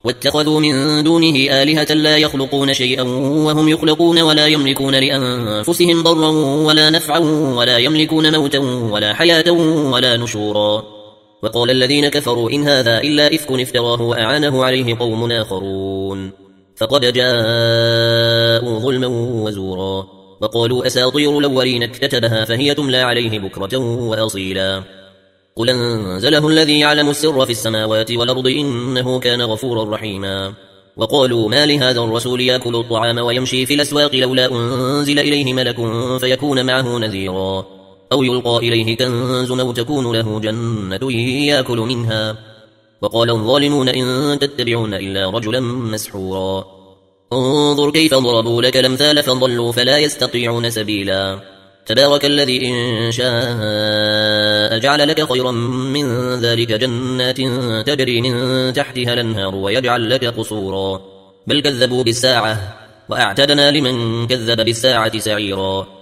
واتخذوا من دونه آلهة لا يخلقون شيئا وهم يخلقون ولا يملكون لأنفسهم ضرا ولا نفعا ولا يملكون موتا ولا حياة ولا نشورا. وقال الذين كفروا إن هذا إلا إفك افتراه وأعانه عليه قوم آخرون فقد جاءوا ظلما وزورا. وقالوا أساطير الأولين اكتتبها فهي تملى عليه بكرة وأصيلا. قل أنزله الذي يعلم السر في السماوات والأرض إنه كان غفورا رحيما. وقالوا ما لهذا الرسول يأكل الطعام ويمشي في الأسواق لولا أنزل إليه ملك فيكون معه نذيرا أو يلقى إليه كنز أو تكون له جنة يأكل منها. وقال الظالمون إن تتبعون إلا رجلا مسحورا. انظر كيف ضربوا لك الأمثال فضلوا فلا يستطيعون سبيلا. تبارك الذي إن شاء جعل لك خيرا من ذلك جنات تجري من تحتها الأنهار ويجعل لك قصورا بل كذبوا بالساعة وأعتدنا لمن كذب بالساعة سعيرا.